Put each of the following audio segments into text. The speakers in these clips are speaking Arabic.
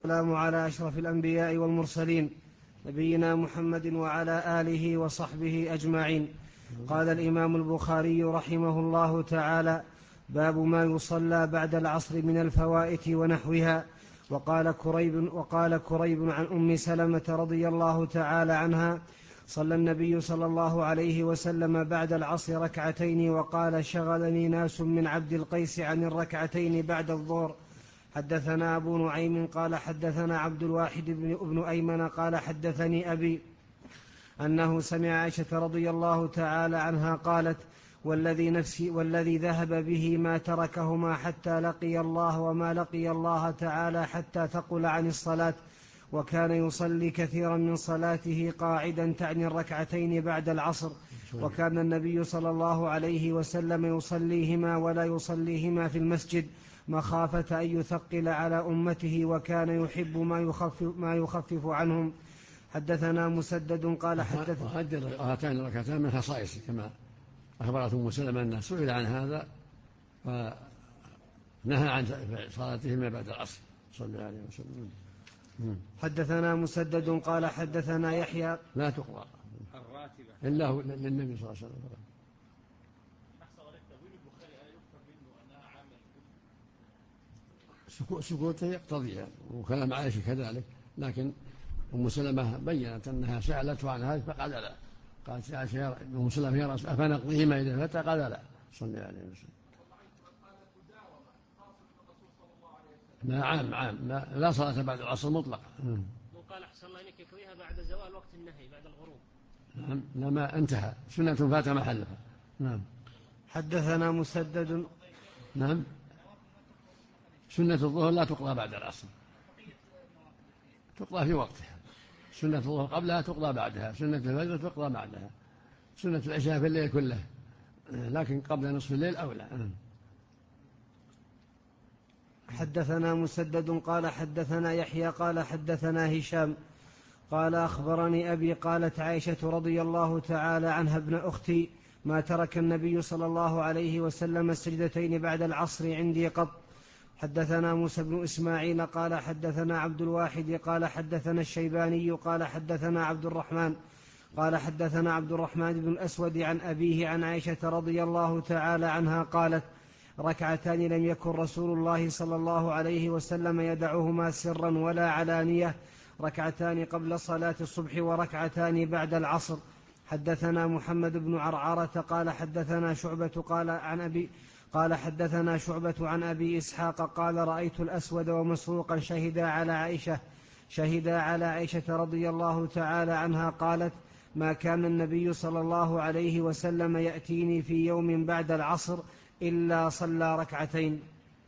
والسلام على أشرف الأنبياء والمرسلين نبينا محمد وعلى آله وصحبه أجمعين. قال الإمام البخاري رحمه الله تعالى: باب ما يصلى بعد العصر من الفوائت ونحوها. وقال كريب عن أم سلمة رضي الله تعالى عنها: صلى النبي صلى الله عليه وسلم بعد العصر ركعتين وقال: شغلني ناس من عبد القيس عن الركعتين بعد الظهر. حدثنا أبو نعيم قال حدثنا عبد الواحد بن أيمن قال حدثني أبي أنه سمع عائشة رضي الله تعالى عنها قالت: والذي ذهب به ما تركهما حتى لقي الله وما لقي الله تعالى حتى ثقل عن الصلاة، وكان يصلي كثيرا من صلاته قاعدا تعني الركعتين بعد العصر، وكان النبي صلى الله عليه وسلم يصليهما ولا يصليهما في المسجد مخافة أن يثقل على أمته، وكان يحب ما يخفف عنهم. حدثنا مسدد قال هاتان الركعتان من خصائص كما أخبرت أم سلمة أنه سئل عن هذا فنهى عن صلاتهما بعد العصر صلى الله عليه وسلم. حدثنا مسدد قال حدثنا يحيى لا تقرأ الراتبة إلا للنبي صلى الله عليه وسلم. سكوته يقتضيها وكلام عائشة كذلك، لكن أم سلمة بيّنت أنها سألته عن هذا فقال لا. قالت عائشة أم سلمة: يا رسول أفنقضيهما إذا فتى؟ قال لا صلى الله عليه وسلم. لا عام لا صلاة بعد العصر مطلقا. وقال أحسن الله إليك يقضيها بعد زوال وقت النهي بعد الغروب. نعم لما انتهى سنة فات محلها. نعم. حدثنا مسدد. نعم سنة الظهر لا تقضى بعد العصر، تقضى في وقتها. سنة الظهر قبلها تقضى بعدها، سنة الفجر تقضى بعدها، سنة العشاء في الليل كله، لكن قبل نصف الليل أولى. حدثنا مسدد قال حدثنا يحيى قال حدثنا هشام قال أخبرني أبي قالت عائشة رضي الله تعالى عنها: ابن أختي، ما ترك النبي صلى الله عليه وسلم السجدتين بعد العصر عندي قط. حدثنا موسى بن إسماعيل قال حدثنا عبد الواحد قال حدثنا الشيباني قال حدثنا عبد الرحمن بن الأسود عن أبيه عن عائشة رضي الله تعالى عنها قالت: ركعتان لم يكن رسول الله صلى الله عليه وسلم يدعهما سرا ولا علانية، ركعتان قبل صلاة الصبح وركعتان بعد العصر. حدثنا محمد بن عرعرة قال حدثنا شعبة عن أبي إسحاق قال: رأيت الأسود ومسروقا شهدا على عائشة رضي الله تعالى عنها قالت: ما كان النبي صلى الله عليه وسلم يأتيني في يوم بعد العصر إلا صلى ركعتين.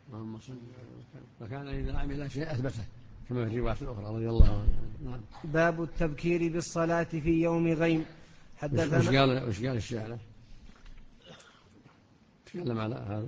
وكان إذا عمل شيء أثبته كما في الروايات الأخرى رضي الله عنه. باب التبكير بالصلاة في يوم غيم. حدثنا وش قال الشاعر؟ تكلم على هذا: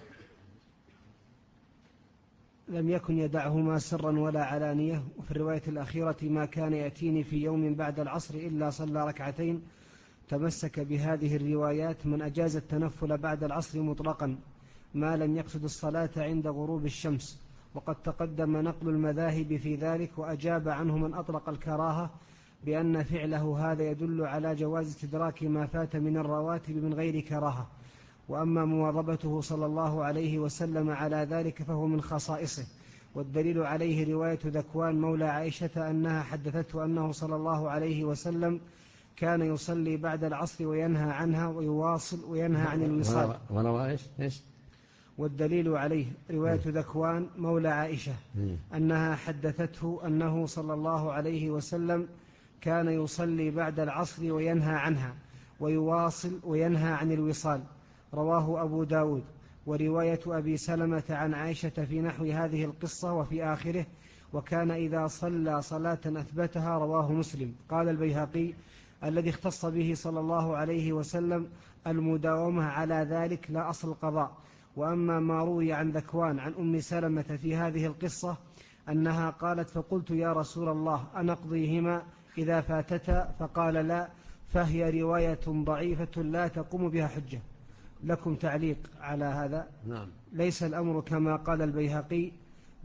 لم يكن يدعهما سرا ولا علانية. وفي الرواية الأخيرة: ما كان يأتيني في يوم بعد العصر إلا صلى ركعتين. تمسك بهذه الروايات من أجاز التنفل بعد العصر مطلقا ما لم يقصد الصلاة عند غروب الشمس، وقد تقدم نقل المذاهب في ذلك، وأجاب عنه من أطلق الكراهة بأن فعله هذا يدل على جواز استدراك ما فات من الرواتب من غير كراهة. وأما مواظبته صلى الله عليه وسلم على ذلك فهو من خصائصه، والدليل عليه رواية ذكوان مولى عائشة أنها حدثته أنه صلى الله عليه وسلم كان يصلي بعد العصر وينهى عنها ويواصل وينهى عن الوصال. والدليل عليه رواية ذكوان مولى عائشة أنها حدثته أنه صلى الله عليه وسلم كان يصلي بعد العصر وينهى عنها ويواصل وينهى عن الوصال. رواه أبو داود. ورواية أبي سلمة عن عائشة في نحو هذه القصة وفي آخره: وكان إذا صلى صلاة أثبتها. رواه مسلم. قال البيهقي: الذي اختص به صلى الله عليه وسلم المداومة على ذلك لا أصل القضاء. وأما ما روي عن ذكوان عن أم سلمة في هذه القصة أنها قالت: فقلت يا رسول الله أنقضيهما إذا فاتتا؟ فقال: لا، فهي رواية ضعيفة لا تقوم بها حجة. لكم تعليق على هذا؟ نعم. ليس الأمر كما قال البيهقي،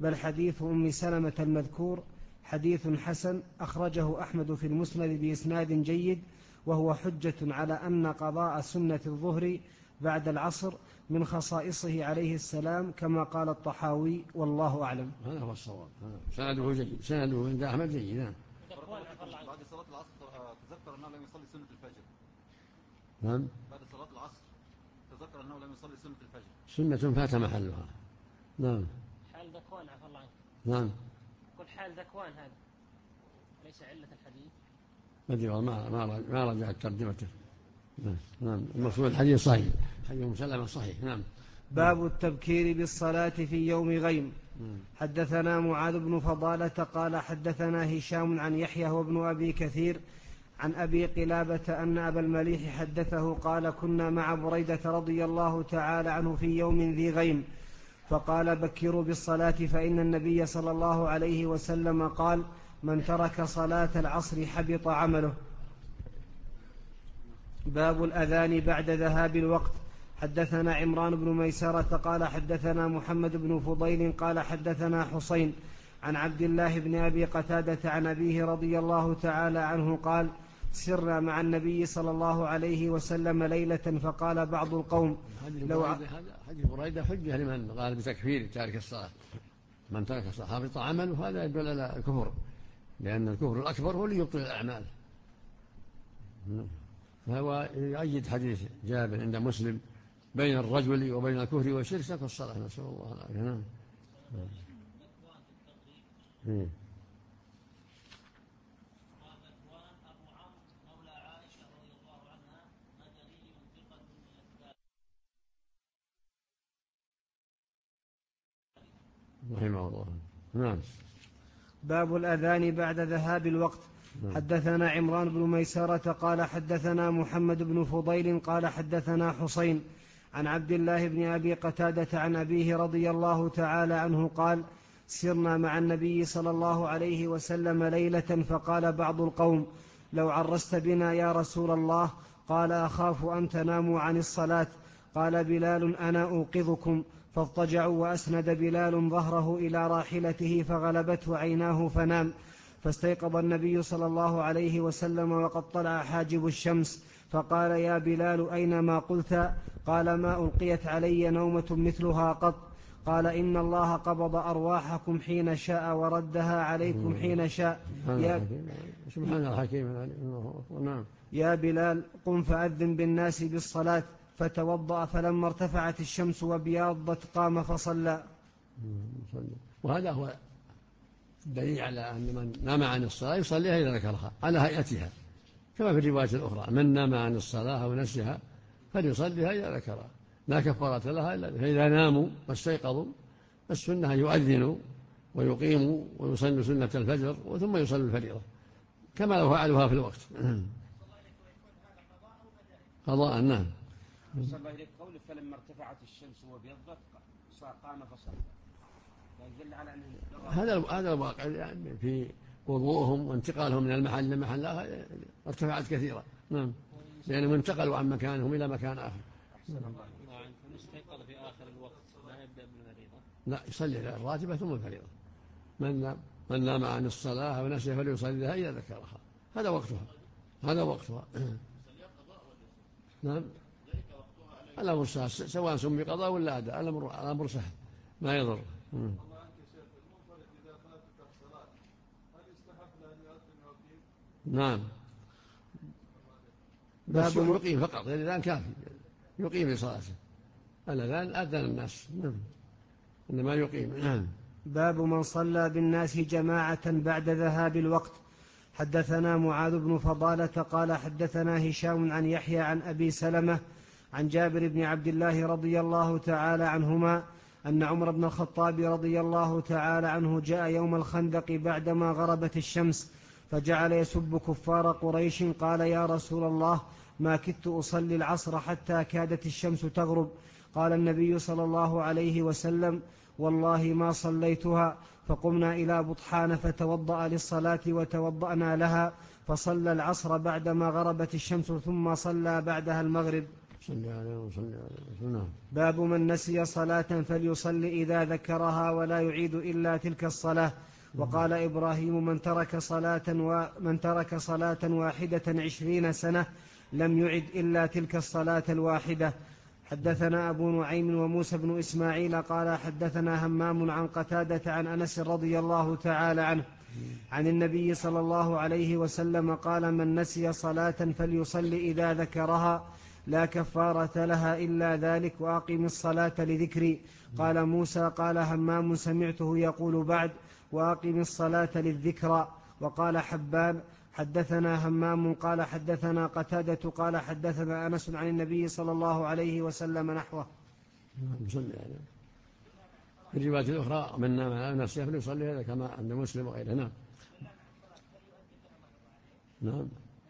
بل حديث أم سلمة المذكور حديث حسن أخرجه أحمد في المسند بإسناد جيد، وهو حجة على أن قضاء سنة الظهر بعد العصر من خصائصه عليه السلام كما قال الطحاوي، والله أعلم. هذا هو الصواب. سنده جيد، سنده عند أحمد جيد. نعم. بعد صلاة العصر تذكر أنه لم يصلي سنة الفجر. نعم. بعد صلاة العصر تذكر أنه لم يصلي سنة الفجر. سنة فات محلها. نعم. حال ذكوان عفى الله عنك. نعم. قل حال ذكوان هذا ليس علة الحديث. أدري ما رجعت ترجمته. نعم. المفروض الحديث صحيح، حديث مسلم صحيح. نعم. باب التبكير بالصلاة في يوم غيم. حدثنا معاذ بن فضالة قال حدثنا هشام عن يحيى وابن أبي كثير عن أبي قلابة أن أبا المليح حدثه قال كنا مع بريدة رضي الله تعالى عنه في يوم ذي غيم، فقال بكروا بالصلاة فإن النبي صلى الله عليه وسلم قال من ترك صلاة العصر حبط عمله. باب الأذان بعد ذهاب الوقت. حدثنا عمران بن ميسرة قال حدثنا محمد بن فضيل قال حدثنا حسين عن عبد الله بن أبي قتادة عن أبيه رضي الله تعالى عنه قال سرنا مع النبي صلى الله عليه وسلم ليلة فقال بعض القوم حديث بريدة حجة لمن قال بتكفير تارك الصلاة. من ترك الصلاة حبط عمله، هذا يدل على الكفر، لأن الكفر الأكبر هو اللي يبطل الأعمال. فهو يؤيد حديث جابر عند مسلم بين الرجل وبين الكفر والشرك ترك الصلاة، نسأل الله العافية. رحمه الله. نعم. باب الأذان بعد ذهاب الوقت. حدثنا عمران بن ميسرة قال حدثنا محمد بن فضيل قال حدثنا حسين عن عبد الله بن أبي قتادة عن أبيه رضي الله تعالى عنه قال سرنا مع النبي صلى الله عليه وسلم ليلة فقال بعض القوم لو عرست بنا يا رسول الله، قال أخاف أن تناموا عن الصلاة. قال بلال أنا أوقظكم، فاضطجعوا وأسند بلال ظهره إلى راحلته فغلبته عيناه فنام، فاستيقظ النبي صلى الله عليه وسلم وقد طلع حاجب الشمس، فقال يا بلال أين ما قلت؟ قال ما ألقيت علي نومة مثلها قط. قال إن الله قبض أرواحكم حين شاء وردها عليكم حين شاء. سبحان الحكيم. يا بلال قم فأذن بالناس بالصلاة، فتوضأ فلما ارتفعت الشمس وبياضت قام فصلى. وهذا هو الدليل على أن من نام عن الصلاة يصليها إذا ذكرها على هيئتها، كما في الرواية الأخرى من نام عن الصلاة أو نسيها فليصليها إذا ذكرها، لا كفارة لها إلا فإذا ناموا واستيقظوا السنة يؤذنوا ويقيموا ويصلوا سنة الفجر ثم يصلوا الفريضة كما لو فعلوها في الوقت. قضاء. نعم. صلى الله إليك قوله فلما ارتفعت الشمس وبيضت قام فصلى، يدل على أنه هذا الواقع يعني في وضوءهم وانتقالهم من المحل إلى محل آخر ارتفعت كثيرا. نعم. لأنهم انتقلوا عن مكانهم إلى مكان آخر. استيقظ في آخر الوقت لا يبدأ بالفريضة، لا يصلي الراتبة ثم الفريضة. من نام عن الصلاة ونسي فليصليها إذا ذكرها، هذا وقتها. نعم. الأمر سهل سواء سمي قضاء ولا أداء، الأمر سهل ما يضر. نعم. بس يقيم فقط، الأذان كافي يقيم لصلاته، الأذان أذن الناس. نعم. إنما يقيم. نعم. باب من صلى بالناس جماعة بعد ذهاب الوقت. حدثنا معاذ بن فضالة قال حدثنا هشام عن يحيى عن أبي سلمة عن جابر بن عبد الله رضي الله تعالى عنهما أن عمر بن الخطاب رضي الله تعالى عنه جاء يوم الخندق بعدما غربت الشمس فجعل يسب كفار قريش، قال يا رسول الله ما كدت أصلي العصر حتى كادت الشمس تغرب. قال النبي صلى الله عليه وسلم والله ما صليتها. فقمنا إلى بطحان فتوضأ للصلاة وتوضأنا لها، فصلى العصر بعدما غربت الشمس ثم صلى بعدها المغرب. صلى عليه وسلم. باب من نسي صلاة فليصلي إذا ذكرها ولا يعيد إلا تلك الصلاة. وقال إبراهيم من ترك صلاة واحدة 20 سنة لم يعد إلا تلك الصلاة الواحدة. حدثنا أبو نعيم وموسى بن إسماعيل قال حدثنا همام عن قتادة عن أنس رضي الله تعالى عنه عن النبي صلى الله عليه وسلم قال من نسي صلاة فليصلي إذا ذكرها لا كفارة لها إلا ذلك وأقم الصلاة لذكري. قال موسى قال همام سمعته يقول بعد وأقم الصلاة للذكرى. وقال حبان حدثنا همام قال حدثنا قتادة قال حدثنا أنس عن النبي صلى الله عليه وسلم نحوه. في الرواية الأخرى من نام على نفسه فليصلي هذا كما عند مسلم وغيره. نعم نعم.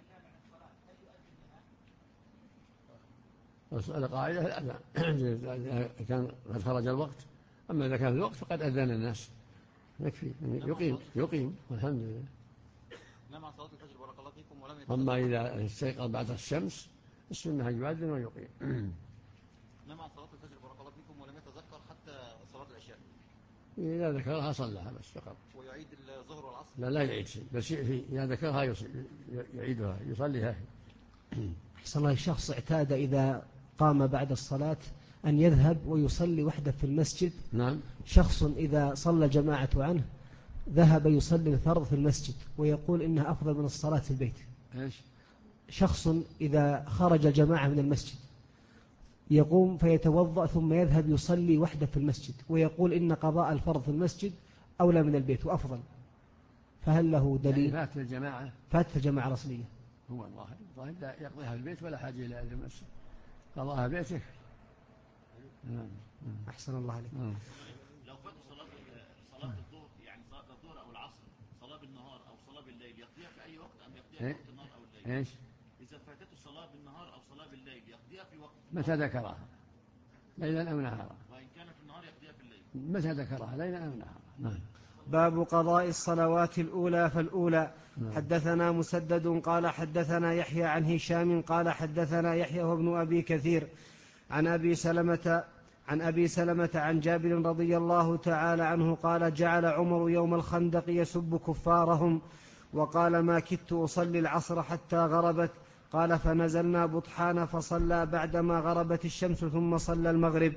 القاعدة الأذان إذا كان قد خرج الوقت، أما إذا كان الوقت فقد أذن الناس يكفي يقيم والحمد لله. نعم عن صلاة الفجر بارك الله فيكم ولم أما إذا استيقظ بعد الشمس السنة يؤذن ويقيم. نعم عن صلاة الفجر بارك الله فيكم ولم يتذكر حتى صلاة العشاء. إذا ذكرها صلىها بس فقط. ويعيد الظهر والعصر؟ لا يعيد شيء، بس إذا ذكرها يعيدها يصليها. أحسن الله. الشخص اعتاد إذا قام بعد الصلاة أن يذهب ويصلي وحده في المسجد. نعم. شخص إذا صلى جماعة عنه ذهب يصلي الفرض في المسجد ويقول إنها أفضل من الصلاة في البيت. إيش؟ شخص إذا خرج جماعة من المسجد يقوم فيتوضأ ثم يذهب يصلي وحده في المسجد ويقول إن قضاء الفرض في المسجد أولى من البيت وأفضل، فهل له دليل؟ يعني فات الجماعة الرسمية. هو الظاهر لا يقضيها في البيت ولا حاجة إلى المسجد، قضاها في بيته. أحسن الله عليك. لو فات صلاة الظهر يعني صلاة الظهر أو العصر صلاة بالنهار أو صلاة بالليل يقضيها في أي وقت أم يقضيها في وقت النهار أو الليل؟ إيش؟ إذا فاتته الصلاة بالنهار أو صلاة بالليل يقضيها في وقت متى ذكرها؟ ليلا أو نهارا؟ وإن كان في النهار يقضيها في الليل. متى ذكرها؟ ليلا أو نهارا. نعم. باب قضاء الصلوات الأولى فالأولى. حدثنا مسدد قال حدثنا يحيى عن هشام قال حدثنا يحيى بن أبي كثير عن أبي سلمة عن جابر رضي الله تعالى عنه قال جعل عمر يوم الخندق يسب كفارهم وقال ما كدت أصلي العصر حتى غربت. قال فنزلنا بطحان فصلى بعدما غربت الشمس ثم صلى المغرب.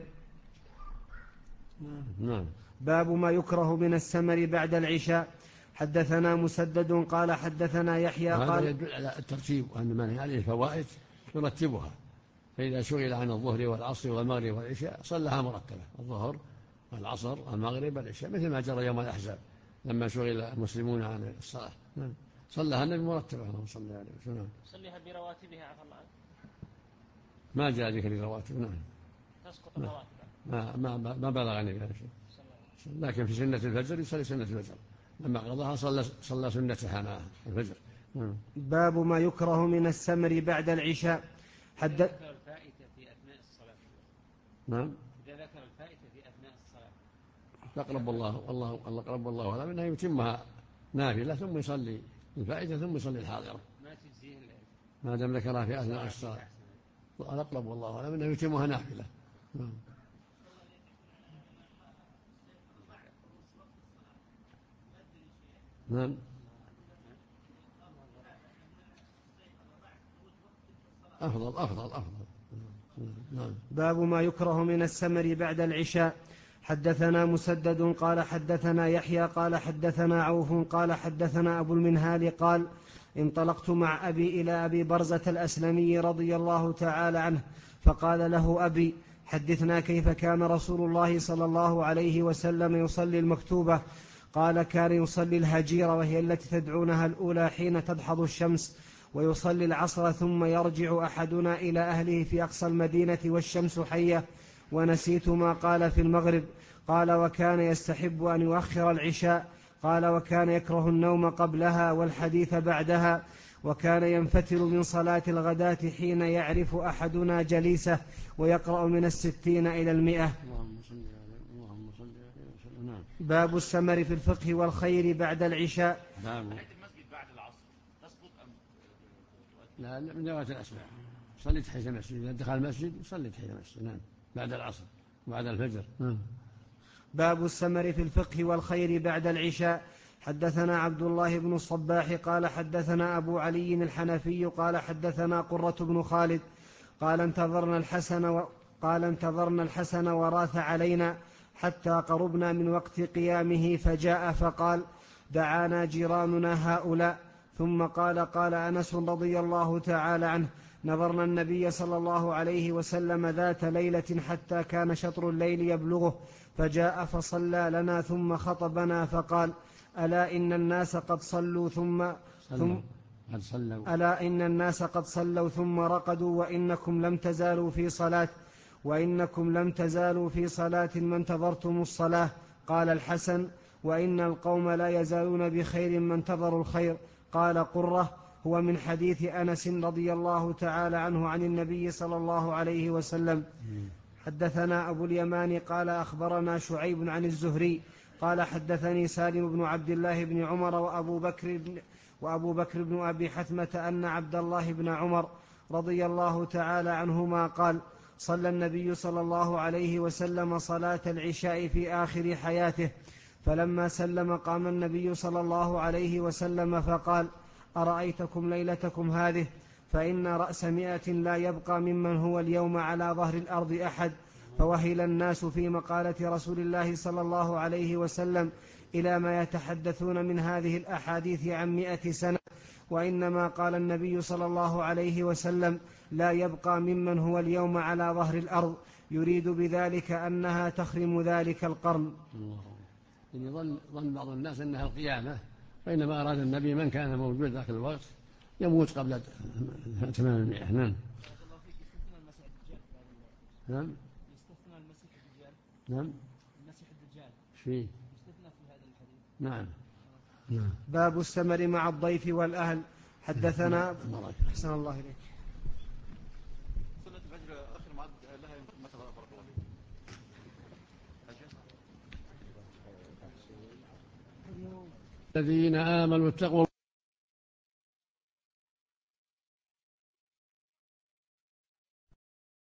نعم. باب ما يكره من السمر بعد العشاء. حدثنا مسدد قال حدثنا يحيى قال هذا يدل على الترتيب وأن من عليه فوائد يرتبها، فإذا شغل عن الظهر والعصر والمغرب والعشاء صلىها مرتبة، الظهر والعصر والمغرب والعشاء، مثل ما جرى يوم الأحزاب لما شغل المسلمون عن الصلاة. صلىها النبي مرتبة اللهم صل عليه وسلم. صليها برواتبها عفى الله عنك. ما جاء ذكر الرواتب. نعم. تسقط الرواتب. ما بلغني بهذا الشيء. لكن في سنة الفجر يصلي سنة الفجر، لما قضاها صلى سنتها مع الفجر. باب ما يكره من السمر بعد العشاء. إذا ذكر الفائتة في أثناء الصلاة. نعم. إذا ذكر الفائتة في أثناء الصلاة أقرب الله ولا منها يتمها نافلة ثم يصلي الفائتة ثم يصلي الحاضرة، ما تجزيه ما دام ذكرها في أثناء الصلاة. أقرب والله ولا منها يتمها نافلة. نعم. أفضل. نعم. باب ما يكره من السمر بعد العشاء. حدثنا مسدد قال حدثنا يحيى قال حدثنا عوف قال حدثنا أبو المنهال قال انطلقت مع أبي إلى أبي برزة الأسلمي رضي الله تعالى عنه فقال له أبي حدثنا كيف كان رسول الله صلى الله عليه وسلم يصلي المكتوبة. قال كان يصلي الهجيرة وهي التي تدعونها الأولى حين تدحض الشمس، ويصلي العصر ثم يرجع أحدنا إلى أهله في أقصى المدينة والشمس حية، ونسيت ما قال في المغرب. قال وكان يستحب أن يؤخر العشاء. قال وكان يكره النوم قبلها والحديث بعدها. وكان ينفتل من صلاة الغداة حين يعرف أحدنا جليسه ويقرأ من 60 إلى 100. باب السمر في الفقه والخير بعد العشاء. المسجد بعد العصر تسقط أم لا من ذوات الأسباب صلي تحية المسجد، إذا دخل المسجد يصلي تحية المسجد. نعم، بعد العصر وبعد الفجر. باب السمر في الفقه والخير بعد العشاء. حدثنا عبد الله بن الصباح قال حدثنا أبو علي الحنفي قال حدثنا قرة بن خالد قال انتظرنا الحسن وراث علينا حتى قربنا من وقت قيامه فجاء فقال: دعانا جيراننا هؤلاء. ثم قال أنس رضي الله تعالى عنه: نظرنا النبي صلى الله عليه وسلم ذات ليلة حتى كان شطر الليل يبلغه، فجاء فصلى لنا ثم خطبنا فقال: ألا إن الناس قد صلوا ثم رقدوا وإنكم لم تزالوا في صلاة ما انتظرتم الصلاة. قال الحسن: وإن القوم لا يزالون بخير ما انتظروا الخير. قال قرة: هو من حديث أنس رضي الله تعالى عنه عن النبي صلى الله عليه وسلم. حدثنا أبو اليمان قال أخبرنا شعيب عن الزهري قال حدثني سالم بن عبد الله بن عمر وأبو بكر بن أبي حثمة أن عبد الله بن عمر رضي الله تعالى عنهما قال: صلى النبي صلى الله عليه وسلم صلاة العشاء في آخر حياته، فلما سلم قام النبي صلى الله عليه وسلم فقال: أرأيتكم ليلتكم هذه؟ فإن رأس 100 لا يبقى ممن هو اليوم على ظهر الأرض أحد. فوهل الناس في مقالة رسول الله صلى الله عليه وسلم إلى ما يتحدثون من هذه الأحاديث عن 100 سنة، وإنما قال النبي صلى الله عليه وسلم: لا يبقى ممن هو اليوم على ظهر الأرض، يريد بذلك أنها تخرم ذلك القرن. يعني ظن بعض الناس أنها القيامة، بينما أراد النبي من كان موجود ذاك الوقت يموت قبل تمام 100. نعم. نعم. يستثنى المسيح الدجال. نعم. المسيح الدجال. شيء. يستثنى في هذا الحديث. نعم. باب السمر مع الضيف والأهل. حدثنا أحسن الله إليك. سنة الفجر آخر ميعاد لها متى بارك الله فيك؟ الذين آمنوا اتقوا